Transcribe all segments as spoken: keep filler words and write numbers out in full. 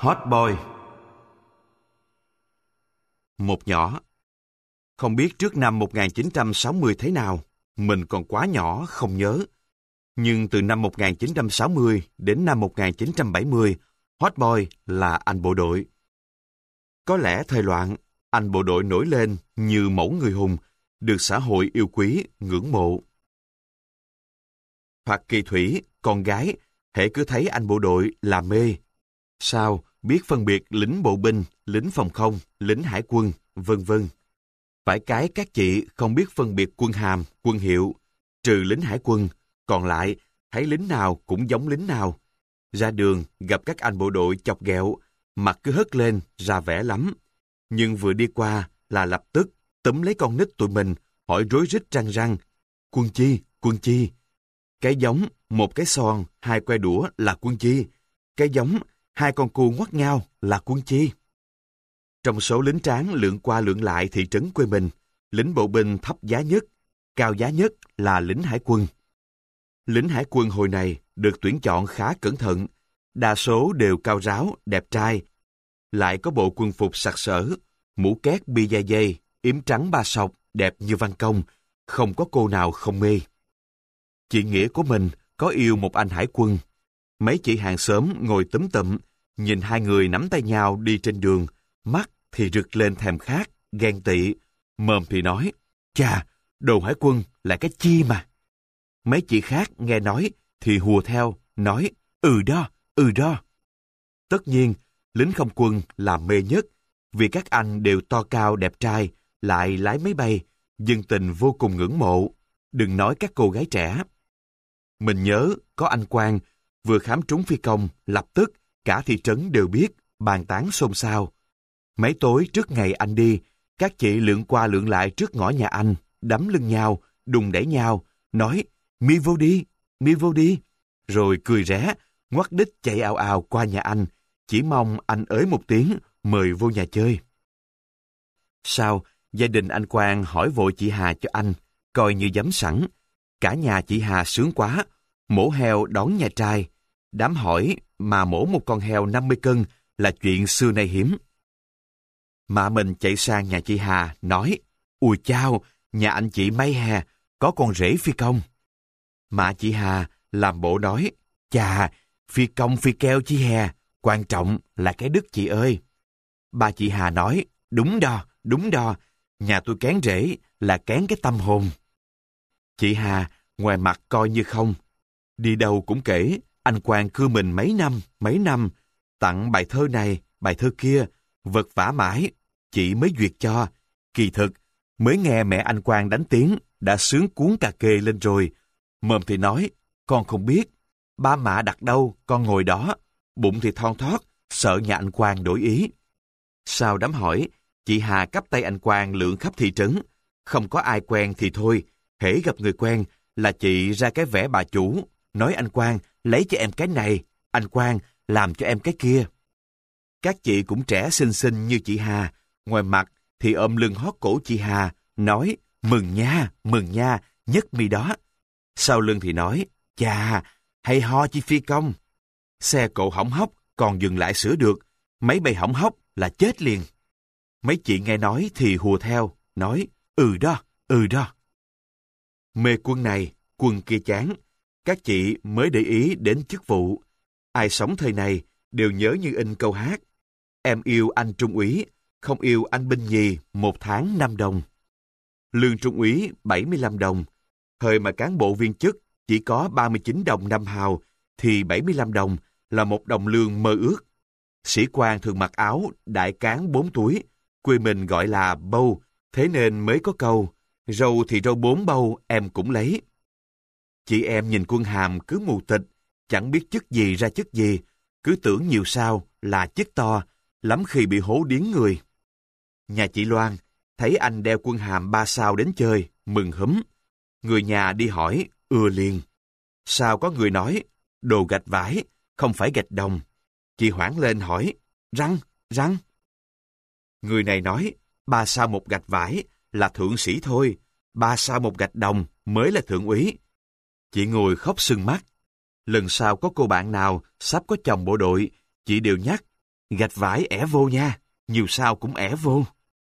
Hot Boy. Một nhỏ. Không biết trước năm một nghìn chín trăm sáu mươi thế nào, mình còn quá nhỏ không nhớ. Nhưng từ năm một nghìn chín trăm sáu mươi đến năm một nghìn chín trăm bảy mươi, Hot Boy là anh bộ đội. Có lẽ thời loạn, anh bộ đội nổi lên như mẫu người hùng, được xã hội yêu quý, ngưỡng mộ. Hoặc Kỳ Thủy, con gái, hễ cứ thấy anh bộ đội là mê. Sao biết phân biệt lính bộ binh, lính phòng không, lính hải quân, vân vân. Phải cái các chị không biết phân biệt quân hàm, quân hiệu, trừ lính hải quân, còn lại thấy lính nào cũng giống lính nào. Ra đường gặp các anh bộ đội chọc ghẹo, mặt cứ hất lên ra vẻ lắm. Nhưng vừa đi qua là lập tức túm lấy con nít tụi mình, hỏi rối rít răng răng. Quân chi, quân chi. Cái giống, một cái son, hai que đũa là quân chi. Cái giống, hai con cua ngoắt nhau là quân chi. Trong số lính tráng lượn qua lượn lại thị trấn quê mình, lính bộ binh thấp giá nhất, cao giá nhất là lính hải quân. Lính hải quân hồi này được tuyển chọn khá cẩn thận, đa số đều cao ráo, đẹp trai, lại có bộ quân phục sặc sỡ, mũ két bi da dây, yếm trắng ba sọc, đẹp như văn công, không có cô nào không mê. Chị Nghĩa của mình có yêu một anh hải quân. Mấy chị hàng xóm ngồi túm tụm, nhìn hai người nắm tay nhau đi trên đường, mắt thì rực lên thèm khát, ghen tị, mồm thì nói, chà, đồ hải quân là cái chi mà. Mấy chị khác nghe nói thì hùa theo, nói, ừ đó, ừ đó. Tất nhiên, lính không quân là mê nhất, vì các anh đều to cao đẹp trai, lại lái máy bay, dân tình vô cùng ngưỡng mộ, đừng nói các cô gái trẻ. Mình nhớ có anh Quang, vừa khám trúng phi công, lập tức cả thị trấn đều biết, bàn tán xôn xao. Mấy tối trước ngày anh đi, các chị lượn qua lượn lại trước ngõ nhà anh, đấm lưng nhau, đùng đẩy nhau, nói, mi vô đi, mi vô đi, rồi cười ré, ngoắt đít chạy ào ào qua nhà anh, chỉ mong anh ới một tiếng, mời vô nhà chơi. Sau, gia đình anh Quang hỏi vội chị Hà cho anh, coi như giấm sẵn. Cả nhà chị Hà sướng quá, mổ heo đón nhà trai. Đám hỏi mà mổ một con heo năm mươi cân là chuyện xưa nay hiếm. Mạ mình chạy sang nhà chị Hà, nói, ui chao, nhà anh chị may hè, có con rể phi công. Mạ chị Hà làm bộ nói, chà, phi công phi keo chi hè, quan trọng là cái đức chị ơi. Bà chị Hà nói, đúng đo, đúng đo, nhà tôi kén rể là kén cái tâm hồn. Chị Hà ngoài mặt coi như không. Đi đâu cũng kể, anh Quang cưa mình mấy năm, mấy năm, tặng bài thơ này, bài thơ kia, vật vã mãi, chị mới duyệt cho. Kỳ thực, mới nghe mẹ anh Quang đánh tiếng, đã sướng cuốn cà kê lên rồi. Mồm thì nói, con không biết, ba mạ đặt đâu, con ngồi đó, bụng thì thon thót, sợ nhà anh Quang đổi ý. Sau đám hỏi, chị Hà cắp tay anh Quang lượn khắp thị trấn, không có ai quen thì thôi, hễ gặp người quen là chị ra cái vẻ bà chủ, nói anh Quang lấy cho em cái này, anh Quang làm cho em cái kia. Các chị cũng trẻ xinh xinh như chị Hà, ngoài mặt thì ôm lưng hót cổ chị Hà, nói mừng nha, mừng nha, nhất mi đó. Sau lưng thì nói, chà, hay ho chi phi công. Xe cộ hỏng hóc còn dừng lại sửa được, máy bay hỏng hóc là chết liền. Mấy chị nghe nói thì hùa theo, nói ừ đó, ừ đó. Mê quân này, quân kia chán, các chị mới để ý đến chức vụ. Ai sống thời này đều nhớ như in câu hát, em yêu anh trung úy, không yêu anh binh nhì, một tháng năm đồng. Lương trung úy bảy mươi lăm đồng, thời mà cán bộ viên chức chỉ có ba mươi chín đồng năm hào, thì bảy mươi lăm đồng là một đồng lương mơ ước. Sĩ quan thường mặc áo đại cán bốn túi, quê mình gọi là bâu, thế nên mới có câu, râu thì râu bốn bâu em cũng lấy. Chị em nhìn quân hàm cứ mù tịch, chẳng biết chức gì ra chức gì, cứ tưởng nhiều sao là chức to, lắm khi bị hố điếng người. Nhà chị Loan, thấy anh đeo quân hàm ba sao đến chơi, mừng húm. Người nhà đi hỏi, ưa liền. Sao có người nói, đồ gạch vải, không phải gạch đồng. Chị hoảng lên hỏi, răng, răng. Người này nói, ba sao một gạch vải là thượng sĩ thôi, ba sao một gạch đồng mới là thượng úy. Chị ngồi khóc sưng mắt. Lần sau có cô bạn nào sắp có chồng bộ đội, chị đều nhắc, gạch vải ẻ vô nha, nhiều sao cũng ẻ vô.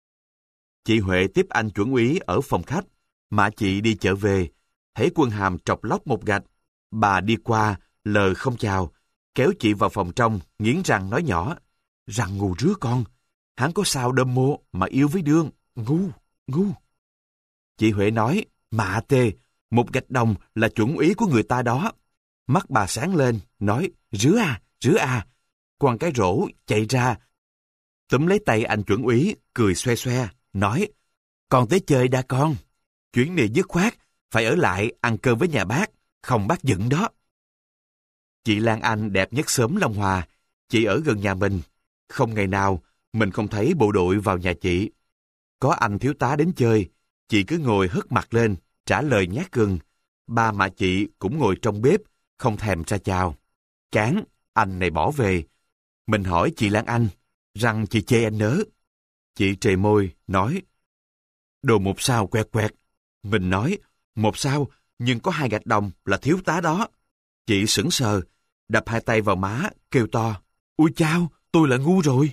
Chị Huệ tiếp anh chuẩn úy ở phòng khách, mà chị đi chợ về, thấy quân hàm trọc lóc một gạch. Bà đi qua, lờ không chào, kéo chị vào phòng trong, nghiến răng nói nhỏ, răng ngu rứa con, hắn có sao đâm mô mà yêu với đương, ngu, ngu. Chị Huệ nói, mạ tê, một gạch đồng là chuẩn úy của người ta đó. Mắt bà sáng lên, nói, rứa à, rứa à. Quăng cái rổ, chạy ra, túm lấy tay anh chuẩn úy, cười xoe xoe, nói, con tới chơi đa con. Chuyến này dứt khoát, phải ở lại ăn cơm với nhà bác, không bác giận đó. Chị Lan Anh đẹp nhất xóm Long Hòa, chị ở gần nhà mình. Không ngày nào mình không thấy bộ đội vào nhà chị. Có anh thiếu tá đến chơi, chị cứ ngồi hất mặt lên, trả lời nhát gừng. Ba mẹ chị cũng ngồi trong bếp, không thèm ra chào. Chán, anh này bỏ về. Mình hỏi chị Lan Anh, rằng chị chê anh nớ. Chị trề môi, nói, đồ một sao quẹt quẹt. Mình nói, một sao, nhưng có hai gạch đồng là thiếu tá đó. Chị sững sờ, đập hai tay vào má, kêu to, ui chao, tôi là ngu rồi.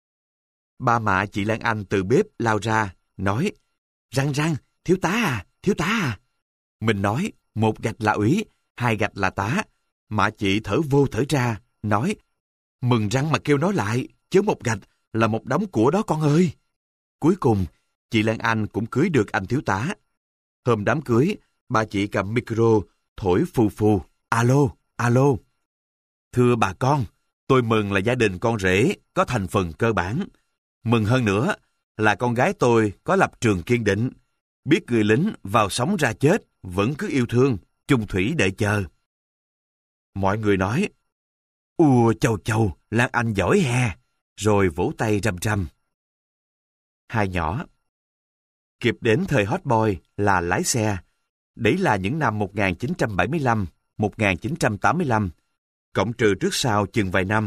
Ba mẹ chị Lan Anh từ bếp lao ra, nói, răng răng, thiếu tá à, thiếu tá à. Mình nói, một gạch là úy, hai gạch là tá. Mẹ chị thở vô thở ra, nói, mừng răng mà kêu nói lại, chứ một gạch là một đống của đó con ơi. Cuối cùng, chị Lan Anh cũng cưới được anh thiếu tá. Hôm đám cưới, ba chị cầm micro, thổi phù phù, alo, alo. Thưa bà con, tôi mừng là gia đình con rể có thành phần cơ bản. Mừng hơn nữa là con gái tôi có lập trường kiên định, biết người lính vào sống ra chết, vẫn cứ yêu thương, chung thủy đợi chờ. Mọi người nói, ùa chầu chầu, Lan Anh giỏi hè, rồi vỗ tay rầm rầm. Hai nhỏ. Kịp đến thời hot boy là lái xe. Đấy là những năm một nghìn chín trăm bảy mươi lăm, một nghìn chín trăm tám mươi lăm, cộng trừ trước sau chừng vài năm.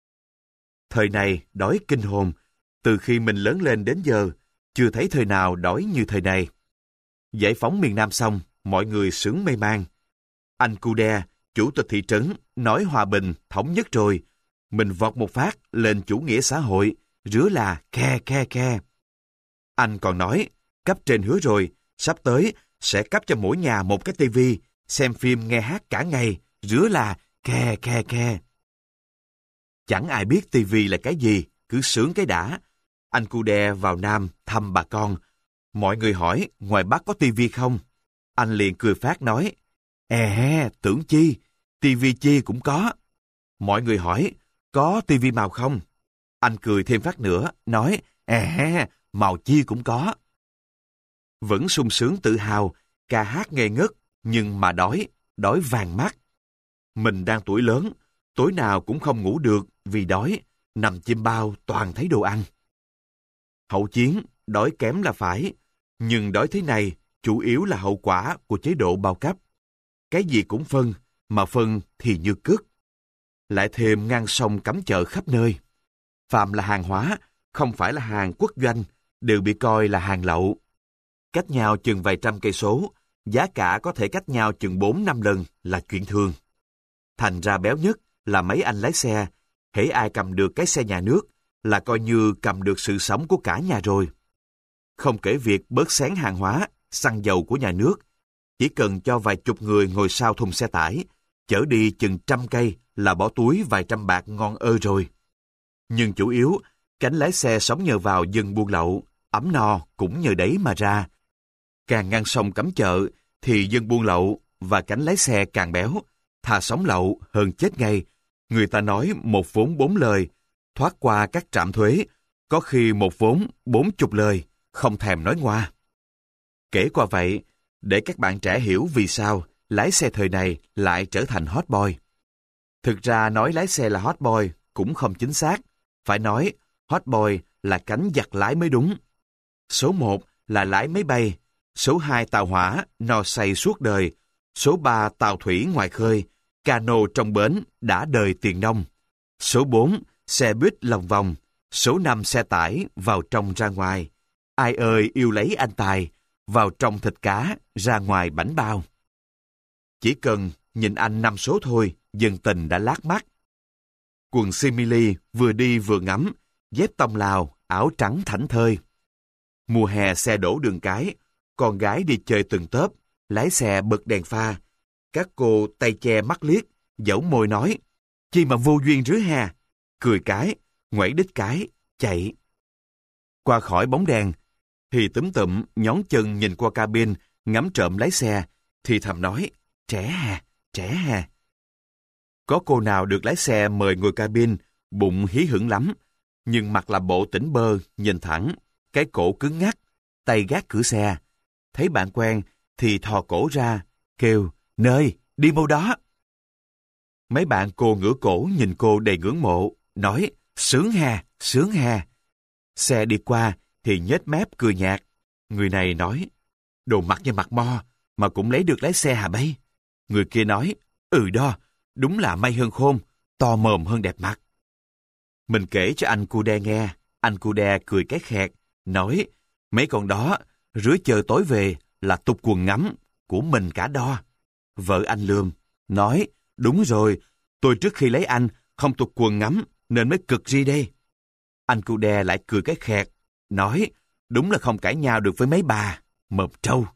Thời này đói kinh hồn, từ khi mình lớn lên đến giờ, chưa thấy thời nào đói như thời này. Giải phóng miền Nam xong, mọi người sướng mê man. Anh Cu Đe, chủ tịch thị trấn, nói hòa bình, thống nhất rồi. Mình vọt một phát lên chủ nghĩa xã hội, rứa là khe khe khe. Anh còn nói, cấp trên hứa rồi, sắp tới sẽ cấp cho mỗi nhà một cái tivi, xem phim nghe hát cả ngày, rứa là khe khe khe. Chẳng ai biết tivi là cái gì, cứ sướng cái đã. Anh Cu Đe vào Nam thăm bà con. Mọi người hỏi, ngoài Bắc có tivi không? Anh liền cười phát nói, è, tưởng chi, tivi chi cũng có. Mọi người hỏi, có tivi màu không? Anh cười thêm phát nữa, nói, è, màu chi cũng có. Vẫn sung sướng tự hào, ca hát ngây ngất, nhưng mà đói, đói vàng mắt. Mình đang tuổi lớn, tối nào cũng không ngủ được vì đói, nằm chim bao toàn thấy đồ ăn. Hậu chiến, đói kém là phải, nhưng đói thế này chủ yếu là hậu quả của chế độ bao cấp. Cái gì cũng phân, mà phân thì như cước. Lại thêm ngang sông cấm chợ khắp nơi. Phạm là hàng hóa, không phải là hàng quốc doanh, đều bị coi là hàng lậu. Cách nhau chừng vài trăm cây số, giá cả có thể cách nhau chừng bốn năm lần là chuyện thường. Thành ra béo nhất là mấy anh lái xe, hễ ai cầm được cái xe nhà nước là coi như cầm được sự sống của cả nhà rồi. Không kể việc bớt xén hàng hóa, xăng dầu của nhà nước, chỉ cần cho vài chục người ngồi sau thùng xe tải, chở đi chừng trăm cây là bỏ túi vài trăm bạc ngon ơ rồi. Nhưng chủ yếu, cánh lái xe sống nhờ vào dân buôn lậu, ấm no cũng nhờ đấy mà ra. Càng ngang sông cấm chợ, thì dân buôn lậu và cánh lái xe càng béo, thà sống lậu hơn chết ngay. Người ta nói một vốn bốn lời, thoát qua các trạm thuế, có khi một vốn bốn chục lời, không thèm nói ngoa. Kể qua vậy, để các bạn trẻ hiểu vì sao lái xe thời này lại trở thành hot boy. Thực ra nói lái xe là hot boy cũng không chính xác, phải nói hot boy là cánh giặt lái mới đúng. Số một là lái máy bay, số hai tàu hỏa, no say suốt đời, số ba tàu thủy ngoài khơi, cano trong bến đã đời tiền nông, số bốn xe buýt lòng vòng, số năm xe tải vào trong ra ngoài. Ai ơi yêu lấy anh Tài, vào trong thịt cá, ra ngoài bánh bao. Chỉ cần nhìn anh năm số thôi, dân tình đã lác mắt. quần simili vừa đi vừa ngắm, dép tông Lào, áo trắng thảnh thơi. Mùa hè xe đổ đường cái, con gái đi chơi từng tớp, lái xe bật đèn pha. Các cô tay che mắt liếc, dẫu môi nói, chi mà vô duyên rứa ha, cười cái, ngoảy đít cái, chạy. Qua khỏi bóng đèn, thì túm tụm nhón chân nhìn qua cabin, ngắm trộm lái xe, thì thầm nói, trẻ hà, trẻ hà. Có cô nào được lái xe mời ngồi cabin, bụng hí hửng lắm, nhưng mặt là bộ tỉnh bơ, nhìn thẳng, cái cổ cứng ngắc, tay gác cửa xe. Thấy bạn quen thì thò cổ ra, kêu, nơi, đi vô đó. Mấy bạn cô ngửa cổ nhìn cô đầy ngưỡng mộ, nói, sướng hà, sướng hà. Xe đi qua thì nhếch mép cười nhạt. Người này nói, đồ mặt như mặt mo, mà cũng lấy được lái xe hả bay? Người kia nói, ừ đó, đúng là may hơn khôn, to mồm hơn đẹp mặt. Mình kể cho anh cu đe nghe, anh cu đe cười cái khẹt, nói, mấy con đó, rứa chờ tối về là tục quần ngắm, của mình cả đo. Vợ anh lườm, nói, đúng rồi, tôi trước khi lấy anh, không tục quần ngắm, nên mới cực ri đây. Anh cu đe lại cười cái khẹt, nói, đúng là không cãi nhau được với mấy bà, mộp trâu.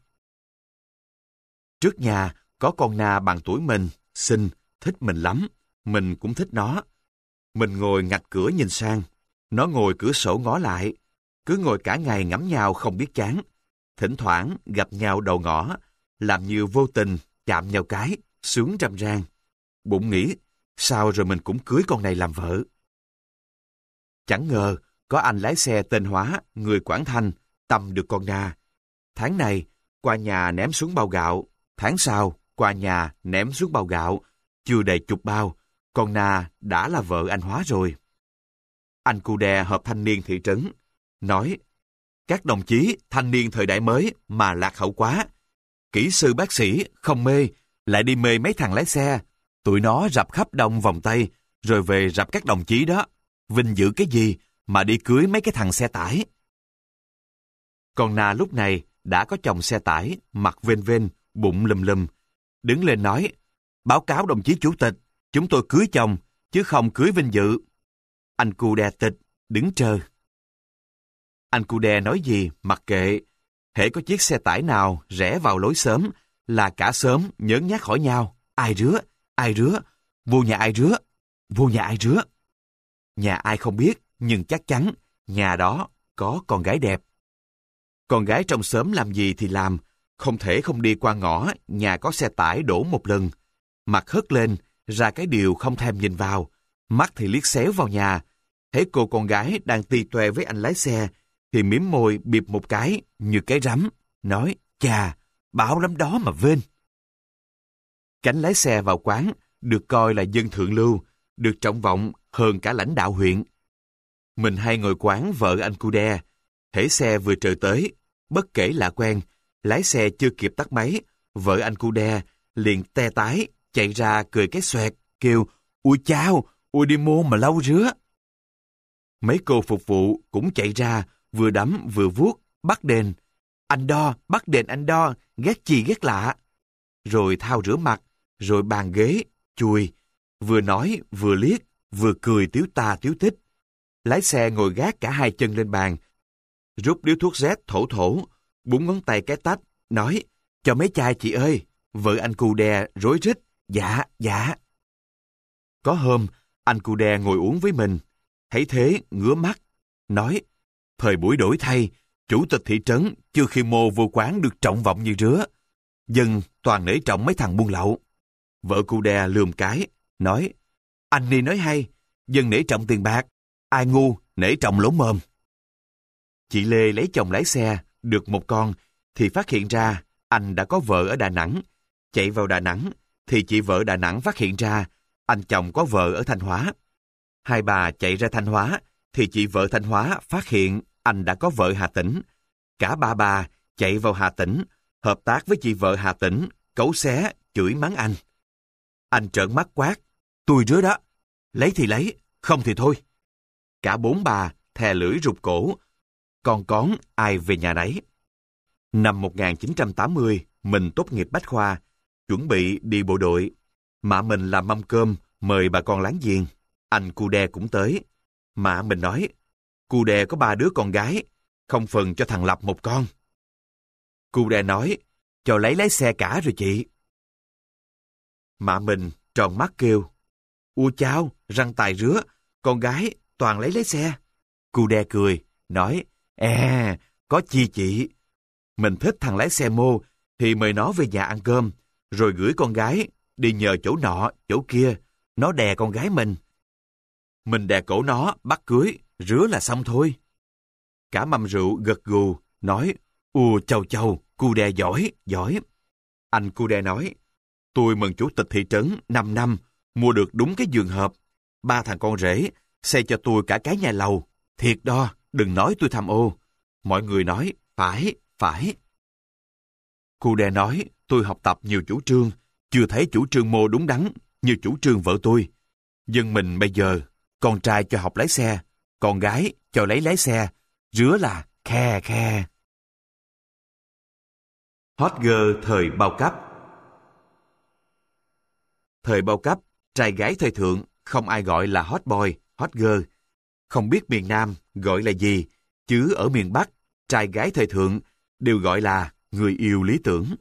Trước nhà, có con na bằng tuổi mình, xinh, thích mình lắm, mình cũng thích nó. Mình ngồi ngạch cửa nhìn sang, nó ngồi cửa sổ ngó lại, cứ ngồi cả ngày ngắm nhau không biết chán. Thỉnh thoảng gặp nhau đầu ngõ, làm như vô tình chạm nhau cái, sướng râm ran. Bụng nghĩ, sao rồi mình cũng cưới con này làm vợ. Chẳng ngờ, có anh lái xe tên Hóa, người Quảng Thanh, tâm được con na. Tháng này, qua nhà ném xuống bao gạo, tháng sau, qua nhà ném xuống bao gạo, chưa đầy chục bao, con na đã là vợ anh Hóa rồi. Anh cu đe họp thanh niên thị trấn, nói, các đồng chí thanh niên thời đại mới mà lạc hậu quá. Kỹ sư bác sĩ không mê, lại đi mê mấy thằng lái xe. Tụi nó rập khắp đông vòng Tây, rồi về rập các đồng chí đó. Vinh dự cái gì mà đi cưới mấy cái thằng xe tải. Con na lúc này đã có chồng xe tải, mặt vênh vênh, bụng lùm lùm. Đứng lên nói, báo cáo đồng chí chủ tịch, chúng tôi cưới chồng, chứ không cưới vinh dự. Anh cu đe tịch, đứng trơ. Anh cu đe nói gì, mặc kệ. Hễ có chiếc xe tải nào rẽ vào lối xóm, là cả xóm nhớn nhác hỏi nhau. Ai rứa, ai rứa, vô nhà ai rứa, vô nhà ai rứa. Nhà ai không biết, nhưng chắc chắn, nhà đó có con gái đẹp. Con gái trong xóm làm gì thì làm, không thể không đi qua ngõ, nhà có xe tải đổ một lần. Mặt hất lên, ra cái điều không thèm nhìn vào, mắt thì liếc xéo vào nhà. Thấy cô con gái đang tì toe với anh lái xe, thì mím môi bịp một cái như cái rắm, nói, chà, báo lắm đó mà vên. Cánh lái xe vào quán, được coi là dân thượng lưu, được trọng vọng hơn cả lãnh đạo huyện. Mình hay ngồi quán vợ anh cu đe, hễ xe vừa trời tới, bất kể lạ quen, lái xe chưa kịp tắt máy, vợ anh cu đe liền te tái, chạy ra cười cái xoẹt, kêu, ui chao, ui đi mua mà lâu rứa. Mấy cô phục vụ cũng chạy ra, vừa đấm vừa vuốt, bắt đền. Anh đo, bắt đền anh đo, ghét chi ghét lạ. Rồi thao rửa mặt, rồi bàn ghế, chùi, vừa nói vừa liếc, vừa cười tiếu ta tiếu tích. Lái xe ngồi gác cả hai chân lên bàn, rút điếu thuốc Z thổ thổ, búng ngón tay cái tách, nói, cho mấy chai chị ơi. Vợ anh cu đe rối rít, dạ, dạ. Có hôm, anh cu đe ngồi uống với mình, thấy thế ngứa mắt, nói, thời buổi đổi thay, chủ tịch thị trấn chưa khi mô vô quán được trọng vọng như rứa. Dân toàn nể trọng mấy thằng buôn lậu. Vợ cu đe lườm cái, nói, anh đi nói hay, dân nể trọng tiền bạc, ai ngu nể trọng lỗ mồm. Chị Lê lấy chồng lái xe, được một con, thì phát hiện ra anh đã có vợ ở Đà Nẵng. Chạy vào Đà Nẵng, thì chị vợ Đà Nẵng phát hiện ra anh chồng có vợ ở Thanh Hóa. Hai bà chạy ra Thanh Hóa, thì chị vợ Thanh Hóa phát hiện anh đã có vợ Hà Tĩnh. Cả ba bà chạy vào Hà Tĩnh, hợp tác với chị vợ Hà Tĩnh, cấu xé, chửi mắng anh. Anh trợn mắt quát, tôi rứa đó, lấy thì lấy, không thì thôi. Cả bốn bà thè lưỡi rụt cổ, con cón ai về nhà nấy. Năm một nghìn chín trăm tám mươi, mình tốt nghiệp bách khoa, chuẩn bị đi bộ đội. Mạ mình làm mâm cơm, mời bà con láng giềng. Anh cu đe cũng tới. Mà mình nói, cu đe có ba đứa con gái, không phần cho thằng Lập một con. Cu đe nói, cho lấy lái xe cả rồi chị. Mạ mình tròn mắt kêu, ua chao, răng tài rứa, con gái toàn lấy lấy xe. Cu đe cười, nói, à, có chi chị. Mình thích thằng lái xe mô, thì mời nó về nhà ăn cơm, rồi gửi con gái đi nhờ chỗ nọ, chỗ kia, nó đè con gái mình. Mình đè cổ nó, bắt cưới, rứa là xong thôi. Cả mâm rượu gật gù, nói, ù chầu chầu, cu đe giỏi, giỏi. Anh cu đe nói, tôi mừng chủ tịch thị trấn năm năm, mua được đúng cái giường hợp. Ba thằng con rể, xây cho tôi cả cái nhà lầu. Thiệt đó, đừng nói tôi tham ô. Mọi người nói, phải, phải. Cu đe nói, tôi học tập nhiều chủ trương, chưa thấy chủ trương mô đúng đắn như chủ trương vợ tôi. Dân mình bây giờ, con trai cho học lái xe, con gái cho lấy lái xe, rứa là khe khe. Hot girl thời bao cấp. Thời bao cấp, trai gái thời thượng, không ai gọi là hot boy, hot girl. Không biết miền Nam gọi là gì, chứ ở miền Bắc, trai gái thời thượng đều gọi là người yêu lý tưởng.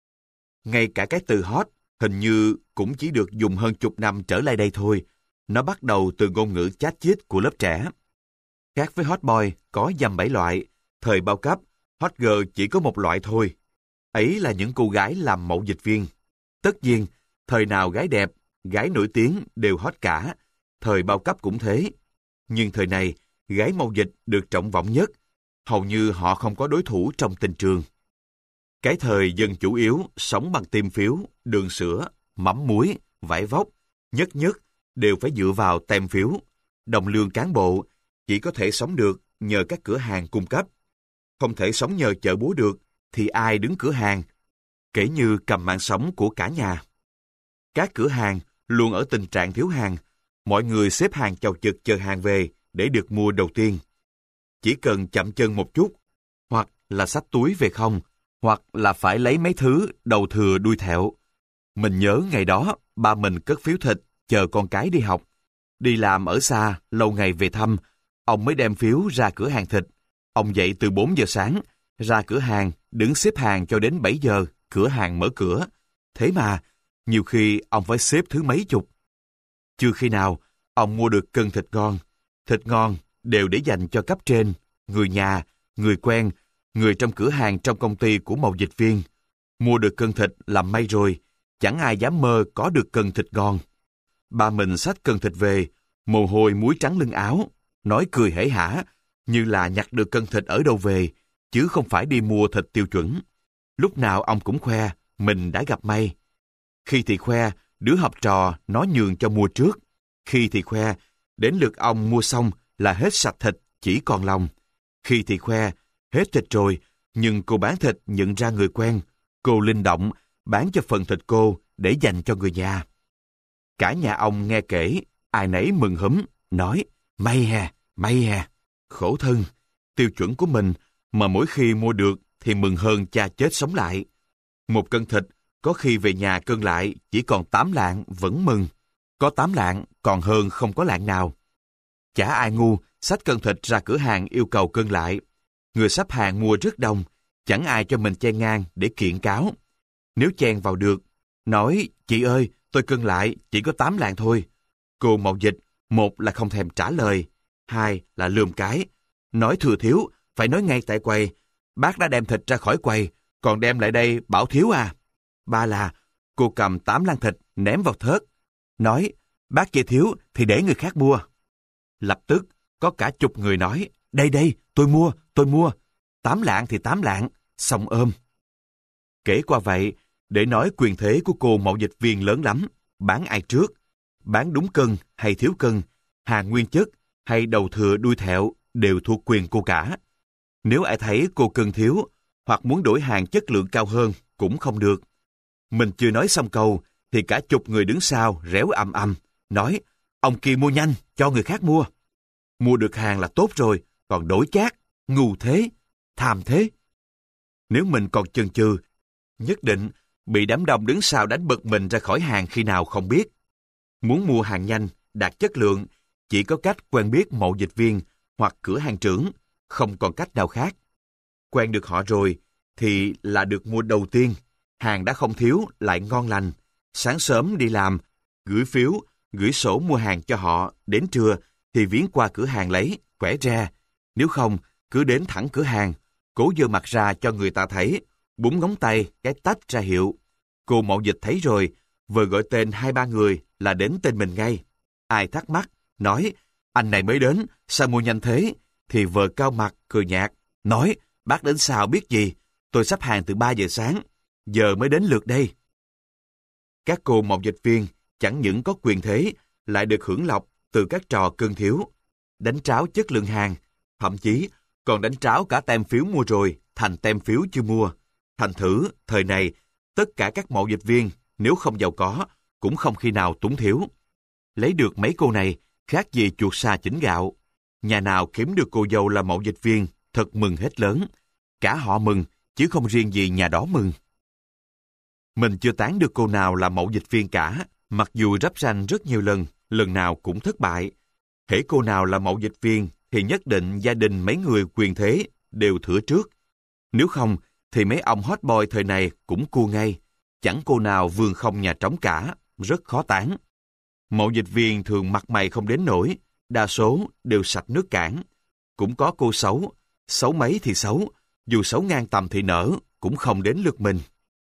Ngay cả cái từ hot hình như cũng chỉ được dùng hơn chục năm trở lại đây thôi. Nó bắt đầu từ ngôn ngữ chát chít của lớp trẻ. Khác với hot boy có dăm bảy loại, thời bao cấp, hot girl chỉ có một loại thôi. Ấy là những cô gái làm mậu dịch viên. Tất nhiên, thời nào gái đẹp, gái nổi tiếng đều hot cả, thời bao cấp cũng thế. Nhưng thời này, gái mậu dịch được trọng vọng nhất, hầu như họ không có đối thủ trong tình trường. Cái thời dân chủ yếu, sống bằng tim phiếu, đường sữa, mắm muối, vải vóc, nhất nhất đều phải dựa vào tem phiếu. Đồng lương cán bộ chỉ có thể sống được nhờ các cửa hàng cung cấp. Không thể sống nhờ chợ búa được, thì ai đứng cửa hàng? Kể như cầm mạng sống của cả nhà. Các cửa hàng luôn ở tình trạng thiếu hàng, mọi người xếp hàng chầu chực chờ hàng về để được mua đầu tiên. Chỉ cần chậm chân một chút, hoặc là xách túi về không, hoặc là phải lấy mấy thứ đầu thừa đuôi thẹo. Mình nhớ ngày đó, ba mình cất phiếu thịt chờ con cái đi học. Đi làm ở xa, lâu ngày về thăm, ông mới đem phiếu ra cửa hàng thịt. Ông dậy từ bốn giờ sáng, ra cửa hàng, đứng xếp hàng cho đến bảy giờ, cửa hàng mở cửa. Thế mà, nhiều khi ông phải xếp thứ mấy chục. Chưa khi nào, ông mua được cân thịt ngon. Thịt ngon đều để dành cho cấp trên, người nhà, người quen, người trong cửa hàng trong công ty của mậu dịch viên. Mua được cân thịt là may rồi, chẳng ai dám mơ có được cân thịt ngon. Ba mình xách cân thịt về, mồ hôi muối trắng lưng áo, nói cười hể hả, như là nhặt được cân thịt ở đâu về, chứ không phải đi mua thịt tiêu chuẩn. Lúc nào ông cũng khoe, mình đã gặp may. Khi thì khoe, đứa học trò nó nhường cho mua trước. Khi thì khoe, đến lượt ông mua xong là hết sạch thịt, chỉ còn lòng. Khi thì khoe, hết thịt rồi, nhưng cô bán thịt nhận ra người quen. Cô linh động, bán cho phần thịt cô để dành cho người nhà. Cả nhà ông nghe kể, ai nấy mừng húm, nói, may hè, may hè. Khổ thân, tiêu chuẩn của mình mà mỗi khi mua được thì mừng hơn cha chết sống lại. Một cân thịt, có khi về nhà cân lại chỉ còn tám lạng vẫn mừng. Có tám lạng còn hơn không có lạng nào. Chả ai ngu, xách cân thịt ra cửa hàng yêu cầu cân lại. Người sắp hàng mua rất đông, chẳng ai cho mình chen ngang để kiện cáo. Nếu chen vào được, nói, chị ơi, tôi cân lại, chỉ có tám lạng thôi. Cô mậu dịch, một là không thèm trả lời, hai là lườm cái. Nói thừa thiếu, phải nói ngay tại quầy. Bác đã đem thịt ra khỏi quầy, còn đem lại đây bảo thiếu à. Ba là, cô cầm tám lạng thịt ném vào thớt. Nói, bác chê thiếu thì để người khác mua. Lập tức, có cả chục người nói, đây đây, tôi mua, tôi mua. Tám lạng thì tám lạng, xong ôm. Kể qua vậy, để nói quyền thế của cô mậu dịch viên lớn lắm, bán ai trước, bán đúng cân hay thiếu cân, hàng nguyên chất hay đầu thừa đuôi thẹo đều thuộc quyền cô cả. Nếu ai thấy cô cân thiếu, hoặc muốn đổi hàng chất lượng cao hơn, cũng không được. Mình chưa nói xong câu, thì cả chục người đứng sau réo ầm ầm, nói, ông kia mua nhanh, cho người khác mua. Mua được hàng là tốt rồi, còn đổi chác, ngu thế, tham thế. Nếu mình còn chần chừ, nhất định bị đám đông đứng sau đánh bật mình ra khỏi hàng khi nào không biết. Muốn mua hàng nhanh, đạt chất lượng, chỉ có cách quen biết mậu dịch viên hoặc cửa hàng trưởng, không còn cách nào khác. Quen được họ rồi thì là được mua đầu tiên, hàng đã không thiếu lại ngon lành. Sáng sớm đi làm, gửi phiếu, gửi sổ mua hàng cho họ, đến trưa thì viếng qua cửa hàng lấy, khỏe ra. Nếu không, cứ đến thẳng cửa hàng, cố giơ mặt ra cho người ta thấy, búng ngón tay, cái tách ra hiệu. Cô mậu dịch thấy rồi, vừa gọi tên hai ba người là đến tên mình ngay. Ai thắc mắc, nói, anh này mới đến, sao mua nhanh thế? Thì vợ cao mặt, cười nhạt, nói, bác đến sao biết gì, tôi sắp hàng từ ba giờ sáng, giờ mới đến lượt đây. Các cô mậu dịch viên chẳng những có quyền thế, lại được hưởng lộc từ các trò cưng thiếu, đánh tráo chất lượng hàng, thậm chí còn đánh tráo cả tem phiếu mua rồi thành tem phiếu chưa mua. Thành thử, thời này, tất cả các mậu dịch viên, nếu không giàu có, cũng không khi nào túng thiếu. Lấy được mấy cô này, khác gì chuột sa chỉnh gạo. Nhà nào kiếm được cô dâu là mậu dịch viên, thật mừng hết lớn. Cả họ mừng, chứ không riêng gì nhà đó mừng. Mình chưa tán được cô nào là mậu dịch viên cả, mặc dù rắp ranh rất nhiều lần, lần nào cũng thất bại. Hễ cô nào là mậu dịch viên, thì nhất định gia đình mấy người quyền thế đều thửa trước. Nếu không, thì mấy ông hot boy thời này cũng cua ngay. Chẳng cô nào vườn không nhà trống cả, rất khó tán. Mậu dịch viên thường mặt mày không đến nổi, đa số đều sạch nước cảng. Cũng có cô xấu, xấu mấy thì xấu, dù xấu ngang tầm thì nở, cũng không đến lượt mình.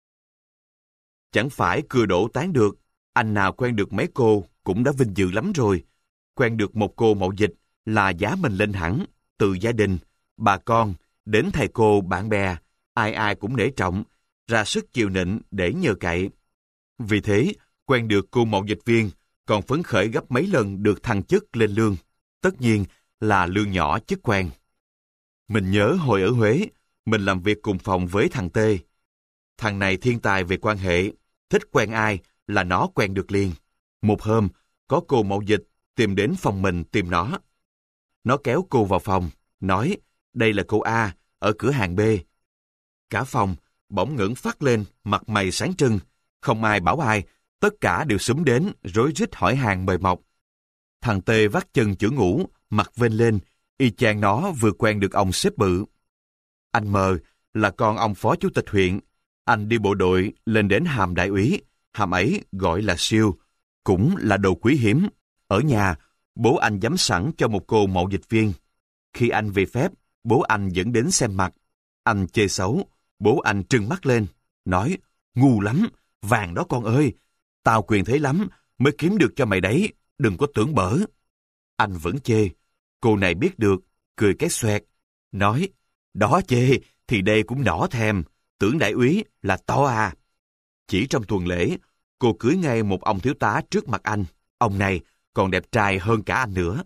Chẳng phải cưa đổ tán được, anh nào quen được mấy cô cũng đã vinh dự lắm rồi. Quen được một cô mậu dịch là giá mình lên hẳn, từ gia đình, bà con, đến thầy cô, bạn bè, ai ai cũng nể trọng, ra sức chiều nịnh để nhờ cậy. Vì thế, quen được cô mậu dịch viên còn phấn khởi gấp mấy lần được thăng chức lên lương. Tất nhiên là lương nhỏ chức quen. Mình nhớ hồi ở Huế, mình làm việc cùng phòng với thằng Tê. Thằng này thiên tài về quan hệ, thích quen ai là nó quen được liền. Một hôm, có cô mậu dịch tìm đến phòng mình tìm nó. Nó kéo cô vào phòng, nói, đây là cô A, ở cửa hàng B. Cả phòng, bỗng ngẩng phát lên, mặt mày sáng trưng. Không ai bảo ai, tất cả đều xúm đến, rối rít hỏi hàng mời mọc. Thằng Tê vắt chân chữa ngủ, mặt vênh lên, y chang nó vừa quen được ông sếp bự. Anh Mờ là con ông phó chủ tịch huyện. Anh đi bộ đội lên đến hàm đại úy, hàm ấy gọi là siêu, cũng là đồ quý hiếm. Ở nhà, bố anh giám sẵn cho một cô mậu dịch viên. Khi anh về phép, bố anh dẫn đến xem mặt. Anh chê xấu, bố anh trừng mắt lên, nói, ngu lắm, vàng đó con ơi, tao quyền thế lắm, mới kiếm được cho mày đấy, đừng có tưởng bở. Anh vẫn chê, cô này biết được, cười cái xoẹt, nói, đó chê, thì đây cũng nỏ thèm, tưởng đại úy là to à. Chỉ trong tuần lễ, cô cưới ngay một ông thiếu tá trước mặt anh, ông này còn đẹp trai hơn cả anh nữa.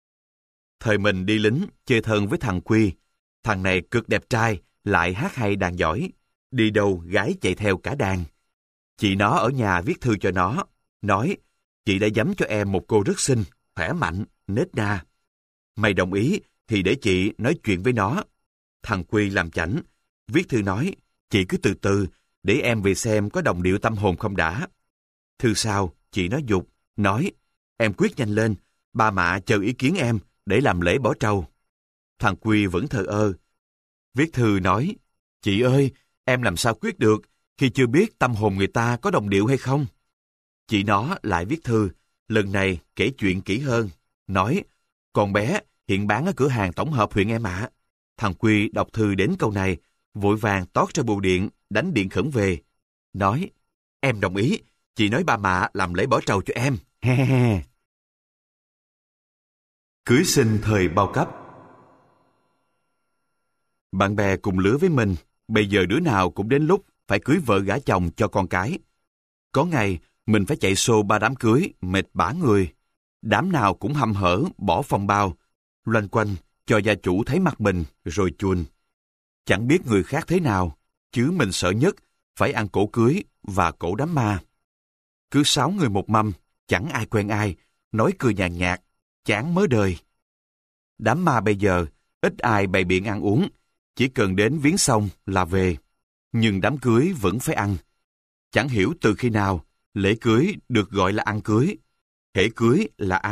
Thời mình đi lính, chơi thân với thằng Quy, thằng này cực đẹp trai, lại hát hay đàn giỏi, đi đâu gái chạy theo cả đàn. Chị nó ở nhà viết thư cho nó, nói, chị đã giấm cho em một cô rất xinh, khỏe mạnh, nết na. Mày đồng ý thì để chị nói chuyện với nó. Thằng Quy làm chảnh, viết thư nói, chị cứ từ từ, để em về xem có đồng điệu tâm hồn không đã. Thư sau, chị nó giục, nói, em quyết nhanh lên, ba mạ chờ ý kiến em, để làm lễ bỏ trâu. Thằng Quy vẫn thờ ơ. Viết thư nói, chị ơi, em làm sao quyết được, khi chưa biết tâm hồn người ta có đồng điệu hay không. Chị nó lại viết thư, lần này kể chuyện kỹ hơn, nói, con bé hiện bán ở cửa hàng tổng hợp huyện em ạ. Thằng Quy đọc thư đến câu này, vội vàng tót ra bưu điện, đánh điện khẩn về. Nói, em đồng ý, chị nói ba mạ làm lễ bỏ trầu cho em. He he he. Cưới xin thời bao cấp. Bạn bè cùng lứa với mình, bây giờ đứa nào cũng đến lúc phải cưới vợ gả chồng cho con cái. Có ngày, mình phải chạy xô ba đám cưới, mệt bã người. Đám nào cũng hăm hở, bỏ phong bao, loanh quanh, cho gia chủ thấy mặt mình, rồi chuồn. Chẳng biết người khác thế nào, chứ mình sợ nhất phải ăn cổ cưới và cổ đám ma. Cứ sáu người một mâm, chẳng ai quen ai, nói cười nhàn nhạt, chán mớ đời. Đám ma bây giờ, ít ai bày biện ăn uống, chỉ cần đến viếng xong là về. Nhưng đám cưới vẫn phải ăn. Chẳng hiểu từ khi nào, lễ cưới được gọi là ăn cưới. Hễ cưới là ăn,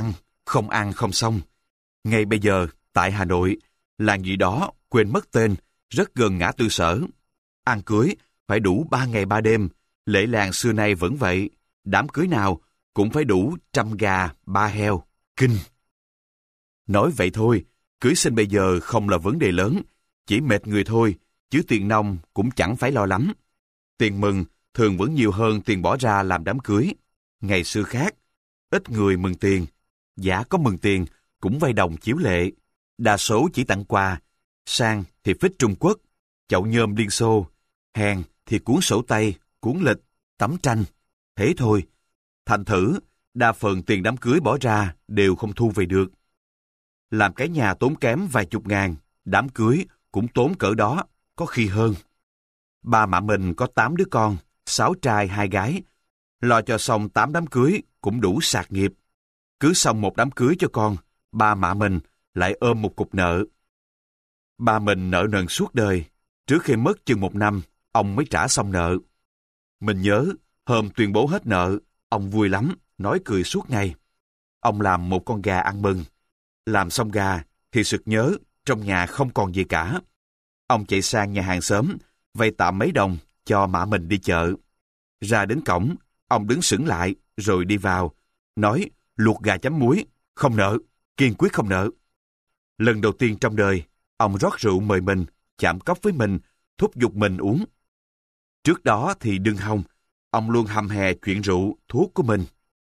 không ăn không xong. Ngay bây giờ, tại Hà Nội, làng gì đó quên mất tên, rất gần ngã tư Sở. Ăn cưới phải đủ ba ngày ba đêm, lễ làng xưa nay vẫn vậy. Đám cưới nào cũng phải đủ trăm gà, ba heo, kinh. Nói vậy thôi, cưới xin bây giờ không là vấn đề lớn, chỉ mệt người thôi, chứ tiền nong cũng chẳng phải lo lắm. Tiền mừng thường vẫn nhiều hơn tiền bỏ ra làm đám cưới. Ngày xưa khác, ít người mừng tiền, giả có mừng tiền cũng vay đồng chiếu lệ. Đa số chỉ tặng quà, sang thì phích Trung Quốc, chậu nhôm Liên Xô, hèn thì cuốn sổ tay, cuốn lịch, tấm tranh. Thế thôi. Thành thử, đa phần tiền đám cưới bỏ ra đều không thu về được. Làm cái nhà tốn kém vài chục ngàn, đám cưới cũng tốn cỡ đó, có khi hơn. Ba mạ mình có tám đứa con, sáu trai hai gái. Lo cho xong tám đám cưới cũng đủ sạc nghiệp. Cứ xong một đám cưới cho con, ba mạ mình lại ôm một cục nợ. Ba mình nợ nần suốt đời. Trước khi mất chừng một năm, ông mới trả xong nợ. Mình nhớ, hôm tuyên bố hết nợ, ông vui lắm, nói cười suốt ngày. Ông làm một con gà ăn mừng. Làm xong gà, thì sực nhớ, trong nhà không còn gì cả. Ông chạy sang nhà hàng xóm, vay tạm mấy đồng, cho mạ mình đi chợ. Ra đến cổng, ông đứng sững lại, rồi đi vào, nói luộc gà chấm muối, không nợ, kiên quyết không nợ. Lần đầu tiên trong đời, ông rót rượu mời mình, chạm cốc với mình, thúc giục mình uống. Trước đó thì đừng hòng, ông luôn hăm hè chuyện rượu, thuốc của mình.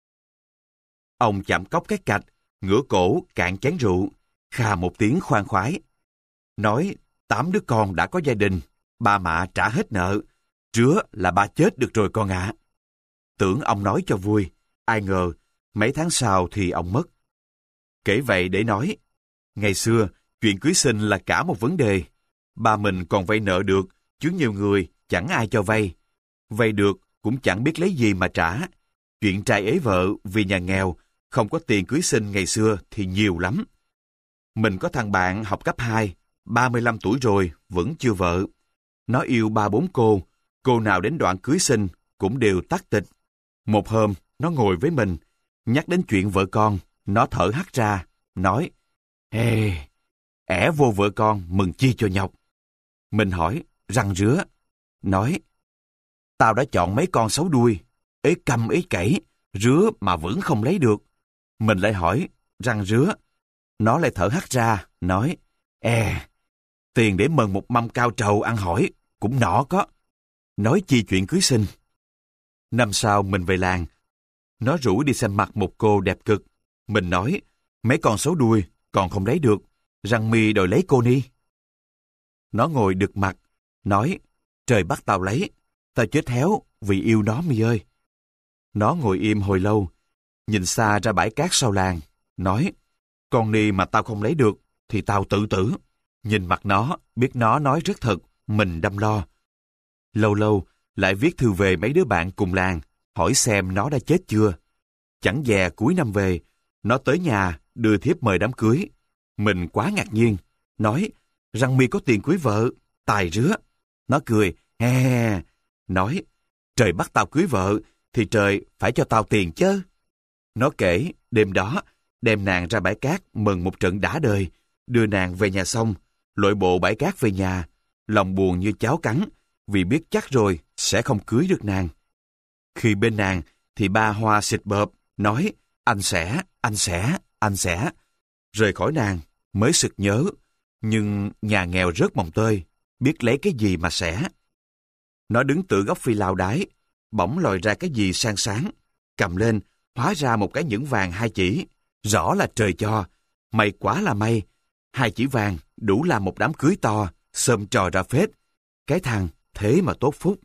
Ông chạm cốc cái cạch, ngửa cổ cạn chén rượu, khà một tiếng khoan khoái. Nói, tám đứa con đã có gia đình, ba mạ trả hết nợ, rứa là ba chết được rồi con ạ. Tưởng ông nói cho vui, ai ngờ, mấy tháng sau thì ông mất. Kể vậy để nói, ngày xưa, chuyện cưới xin là cả một vấn đề. Ba mình còn vay nợ được, chứ nhiều người chẳng ai cho vay. Vay được cũng chẳng biết lấy gì mà trả. Chuyện trai ế vợ vì nhà nghèo, không có tiền cưới xin ngày xưa thì nhiều lắm. Mình có thằng bạn học cấp hai, ba mươi lăm tuổi rồi, vẫn chưa vợ. Nó yêu ba bốn cô, cô nào đến đoạn cưới xin cũng đều tắt tịch. Một hôm, nó ngồi với mình, nhắc đến chuyện vợ con, nó thở hắt ra, nói, ê, ẻ vô vợ con mừng chi cho nhọc. Mình hỏi, răng rứa, nói, tao đã chọn mấy con xấu đuôi, ế căm ế cẩy, rứa mà vẫn không lấy được. Mình lại hỏi, răng rứa, nó lại thở hắt ra, nói, ê, tiền để mần một mâm cao trầu ăn hỏi, cũng nọ có. Nói chi chuyện cưới xin. Năm sau mình về làng, nó rủ đi xem mặt một cô đẹp cực. Mình nói, mấy con xấu đuôi, còn không lấy được, răng mi đòi lấy cô ni. Nó ngồi đực mặt, nói, trời bắt tao lấy, tao chết héo vì yêu nó mi ơi. Nó ngồi im hồi lâu, nhìn xa ra bãi cát sau làng, nói, con ni mà tao không lấy được, thì tao tự tử. Nhìn mặt nó, biết nó nói rất thật, mình đâm lo. Lâu lâu, lại viết thư về mấy đứa bạn cùng làng, hỏi xem nó đã chết chưa. Chẳng dè cuối năm về, nó tới nhà đưa thiếp mời đám cưới. Mình quá ngạc nhiên, nói, răng mi có tiền cưới vợ, tài rứa. Nó cười, he he, nói, trời bắt tao cưới vợ, thì trời phải cho tao tiền chứ. Nó kể, đêm đó, đem nàng ra bãi cát mừng một trận đã đời, đưa nàng về nhà xong, lội bộ bãi cát về nhà, lòng buồn như cháo cắn, vì biết chắc rồi sẽ không cưới được nàng. Khi bên nàng, thì ba hoa xịt bợp, nói, anh sẽ, anh sẽ, anh sẽ. Rời khỏi nàng, mới sực nhớ, nhưng nhà nghèo rớt mồng tơi, biết lấy cái gì mà sẽ. Nó đứng tựa góc phi lao đái, bỗng lòi ra cái gì sang sáng, cầm lên, hóa ra một cái nhẫn vàng hai chỉ, rõ là trời cho, may quá là may. Hai chỉ vàng đủ làm một đám cưới to, xôm trò ra phết. Cái thằng thế mà tốt phúc.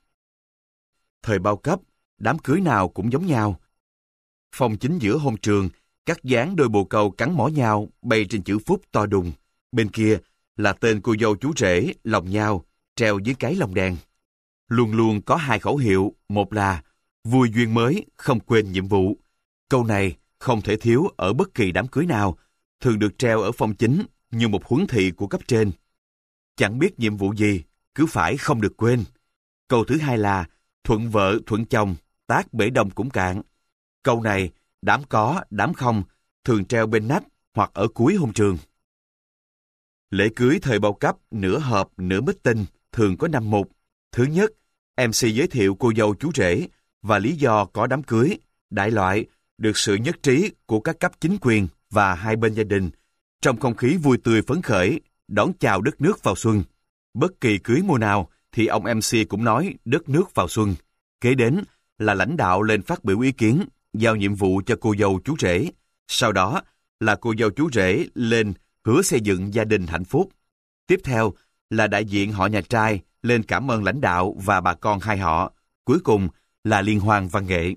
Thời bao cấp, đám cưới nào cũng giống nhau. Phòng chính giữa hôn trường, cắt dán đôi bồ câu cắn mỏ nhau bay trên chữ phúc to đùng. Bên kia là tên cô dâu chú rể lòng nhau treo dưới cái lồng đèn. Luôn luôn có hai khẩu hiệu, một là vui duyên mới, không quên nhiệm vụ. Câu này không thể thiếu ở bất kỳ đám cưới nào, thường được treo ở phòng chính như một huấn thị của cấp trên. Chẳng biết nhiệm vụ gì, cứ phải không được quên. Câu thứ hai là thuận vợ thuận chồng, tác bể đồng cũng cạn. Câu này đám có, đám không thường treo bên nách hoặc ở cuối hôn trường. Lễ cưới thời bao cấp nửa họp nửa meeting thường có năm mục. Thứ nhất, em xê giới thiệu cô dâu chú rể và lý do có đám cưới, đại loại, được sự nhất trí của các cấp chính quyền và hai bên gia đình, trong không khí vui tươi phấn khởi, đón chào đất nước vào xuân. Bất kỳ cưới mùa nào thì ông em xê cũng nói đất nước vào xuân. Kế đến là lãnh đạo lên phát biểu ý kiến, giao nhiệm vụ cho cô dâu chú rể. Sau đó là cô dâu chú rể lên hứa xây dựng gia đình hạnh phúc. Tiếp theo là đại diện họ nhà trai lên cảm ơn lãnh đạo và bà con hai họ. Cuối cùng là liên hoan văn nghệ.